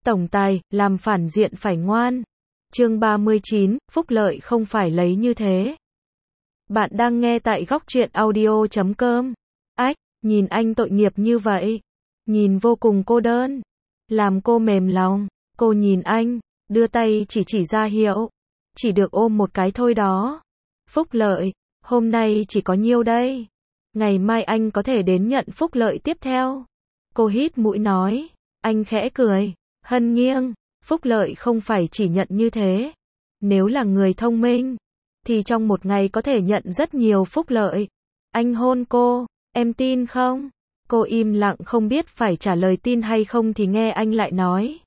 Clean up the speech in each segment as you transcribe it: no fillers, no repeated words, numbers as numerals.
Tổng tài, làm phản diện phải ngoan. Chương 39, phúc lợi không phải lấy như thế. Bạn đang nghe tại góc truyện audio.com. Ách, nhìn anh tội nghiệp như vậy. Nhìn vô cùng cô đơn. Làm cô mềm lòng. Cô nhìn anh, đưa tay chỉ ra hiệu. Chỉ được ôm một cái thôi đó. Phúc lợi, hôm nay chỉ có nhiêu đây. Ngày mai anh có thể đến nhận phúc lợi tiếp theo. Cô hít mũi nói. Anh khẽ cười. Hân nghiêng, phúc lợi không phải chỉ nhận như thế. Nếu là người thông minh, thì trong một ngày có thể nhận rất nhiều phúc lợi. Anh hôn cô, em tin không? Cô im lặng không biết phải trả lời tin hay không thì nghe anh lại nói.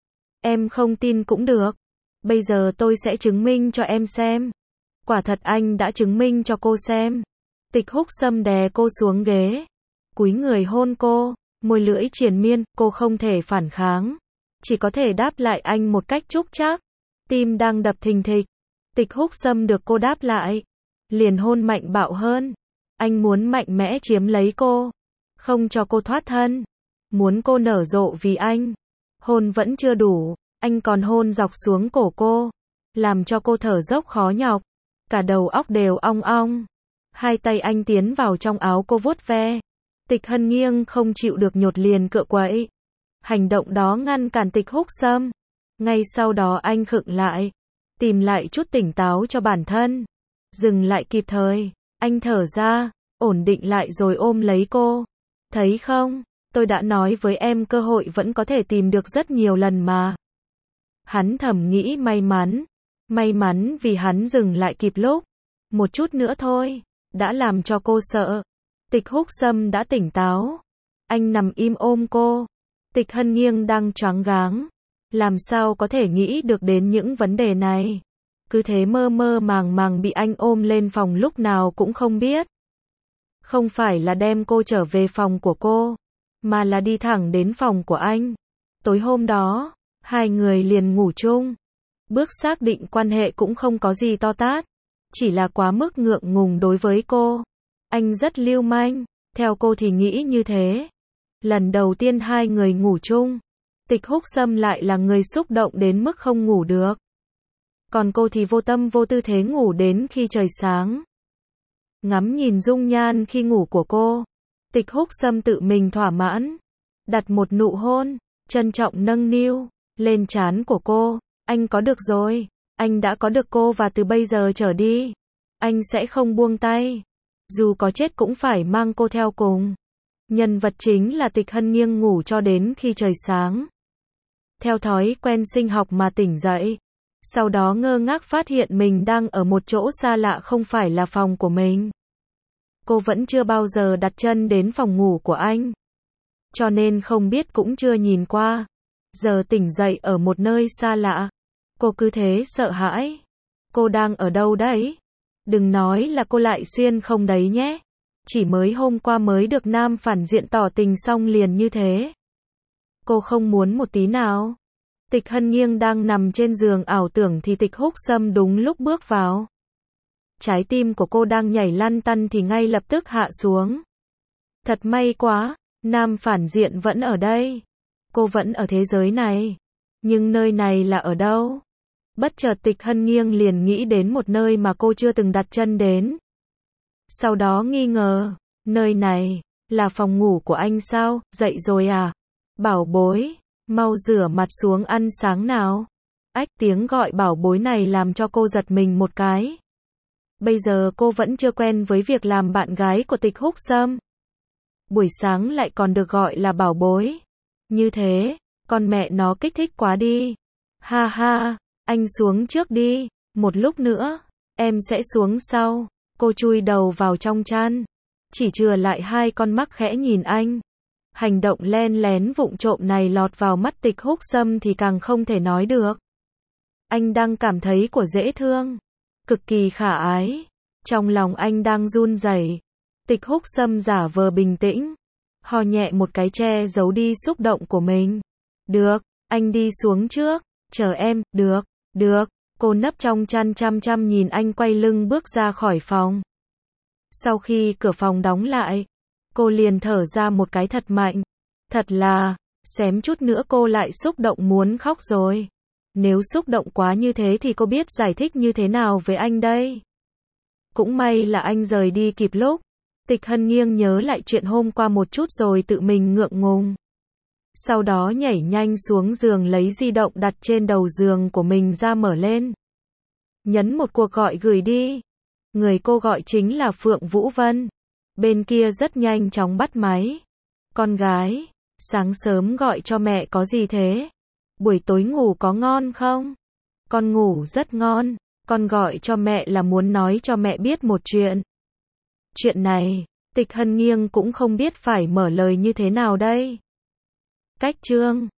Em không tin cũng được. Bây giờ tôi sẽ chứng minh cho em xem. Quả thật anh đã chứng minh cho cô xem. Tịch Húc Sâm đè cô xuống ghế. Cúi người hôn cô, môi lưỡi triền miên, cô không thể phản kháng. Chỉ có thể đáp lại anh một cách chúc chắc. Tim đang đập thình thịch. Tịch Húc Sâm được cô đáp lại. Liền hôn mạnh bạo hơn. Anh muốn mạnh mẽ chiếm lấy cô. Không cho cô thoát thân. Muốn cô nở rộ vì anh. Hôn vẫn chưa đủ. Anh còn hôn dọc xuống cổ cô. Làm cho cô thở dốc khó nhọc. Cả đầu óc đều ong ong. Hai tay anh tiến vào trong áo cô vuốt ve. Tịch Hân nghiêng không chịu được nhột liền cựa quậy. Hành động đó ngăn cản Tịch Húc Sâm. Ngay sau đó anh khựng lại. Tìm lại chút tỉnh táo cho bản thân. Dừng lại kịp thời. Anh thở ra, ổn định lại rồi ôm lấy cô. Thấy không, tôi đã nói với em cơ hội vẫn có thể tìm được rất nhiều lần mà. Hắn thầm nghĩ may mắn. May mắn vì hắn dừng lại kịp lúc. Một chút nữa thôi, đã làm cho cô sợ. Tịch Húc Sâm đã tỉnh táo. Anh nằm im ôm cô. Tịch Hân nghiêng đang choáng váng. Làm sao có thể nghĩ được đến những vấn đề này. Cứ thế mơ mơ màng màng bị anh ôm lên phòng lúc nào cũng không biết. Không phải là đem cô trở về phòng của cô, mà là đi thẳng đến phòng của anh. Tối hôm đó, hai người liền ngủ chung. Bước xác định quan hệ cũng không có gì to tát. Chỉ là quá mức ngượng ngùng đối với cô. Anh rất lưu manh, theo cô thì nghĩ như thế. Lần đầu tiên hai người ngủ chung, Tịch Húc Sâm lại là người xúc động đến mức không ngủ được. Còn cô thì vô tâm vô tư thế ngủ đến khi trời sáng. Ngắm nhìn dung nhan khi ngủ của cô, Tịch Húc Sâm tự mình thỏa mãn. Đặt một nụ hôn, trân trọng nâng niu lên trán của cô. Anh có được rồi, anh đã có được cô và từ bây giờ trở đi, anh sẽ không buông tay. Dù có chết cũng phải mang cô theo cùng. Nhân vật chính là Tịch Hân nghiêng ngủ cho đến khi trời sáng. Theo thói quen sinh học mà tỉnh dậy. Sau đó ngơ ngác phát hiện mình đang ở một chỗ xa lạ không phải là phòng của mình. Cô vẫn chưa bao giờ đặt chân đến phòng ngủ của anh. Cho nên không biết cũng chưa nhìn qua. Giờ tỉnh dậy ở một nơi xa lạ. Cô cứ thế sợ hãi. Cô đang ở đâu đấy? Đừng nói là cô lại xuyên không đấy nhé. Chỉ mới hôm qua mới được nam phản diện tỏ tình xong liền như thế. Cô không muốn một tí nào. Tịch Hân nghiêng đang nằm trên giường ảo tưởng thì Tịch Húc Sâm đúng lúc bước vào. Trái tim của cô đang nhảy lăn tăn thì ngay lập tức hạ xuống. Thật may quá, nam phản diện vẫn ở đây. Cô vẫn ở thế giới này. Nhưng nơi này là ở đâu? Bất chợt Tịch Hân nghiêng liền nghĩ đến một nơi mà cô chưa từng đặt chân đến. Sau đó nghi ngờ, nơi này, là phòng ngủ của anh sao, dậy rồi à? Bảo bối, mau rửa mặt xuống ăn sáng nào. Ách, tiếng gọi bảo bối này làm cho cô giật mình một cái. Bây giờ cô vẫn chưa quen với việc làm bạn gái của Tịch Húc Sâm. Buổi sáng lại còn được gọi là bảo bối. Như thế, con mẹ nó kích thích quá đi. Ha ha, anh xuống trước đi, một lúc nữa, em sẽ xuống sau. Cô chui đầu vào trong chăn, chỉ chừa lại hai con mắt khẽ nhìn anh. Hành động len lén vụng trộm này lọt vào mắt Tịch Húc Sâm thì càng không thể nói được. Anh đang cảm thấy của dễ thương, cực kỳ khả ái. Trong lòng anh đang run rẩy. Tịch Húc Sâm giả vờ bình tĩnh, ho nhẹ một cái che giấu đi xúc động của mình. Được, anh đi xuống trước, chờ em, được. Cô nấp trong chăn chăm chăm nhìn anh quay lưng bước ra khỏi phòng. Sau khi cửa phòng đóng lại, cô liền thở ra một cái thật mạnh. Thật là, Xém chút nữa cô lại xúc động muốn khóc rồi. Nếu xúc động quá như thế thì cô biết giải thích như thế nào với anh đây? Cũng may là anh rời đi kịp lúc. Tịch Hân nghiêng nhớ lại chuyện hôm qua một chút rồi tự mình ngượng ngùng. Sau đó nhảy nhanh xuống giường lấy di động đặt trên đầu giường của mình ra mở lên. Nhấn một cuộc gọi gửi đi. Người cô gọi chính là Phượng Vũ Vân. Bên kia rất nhanh chóng bắt máy. Con gái, sáng sớm gọi cho mẹ có gì thế? Buổi tối ngủ có ngon không? Con ngủ rất ngon. Con gọi cho mẹ là muốn nói cho mẹ biết một chuyện. Chuyện này, Tịch Hân nghiêng cũng không biết phải mở lời như thế nào đây. Cách chương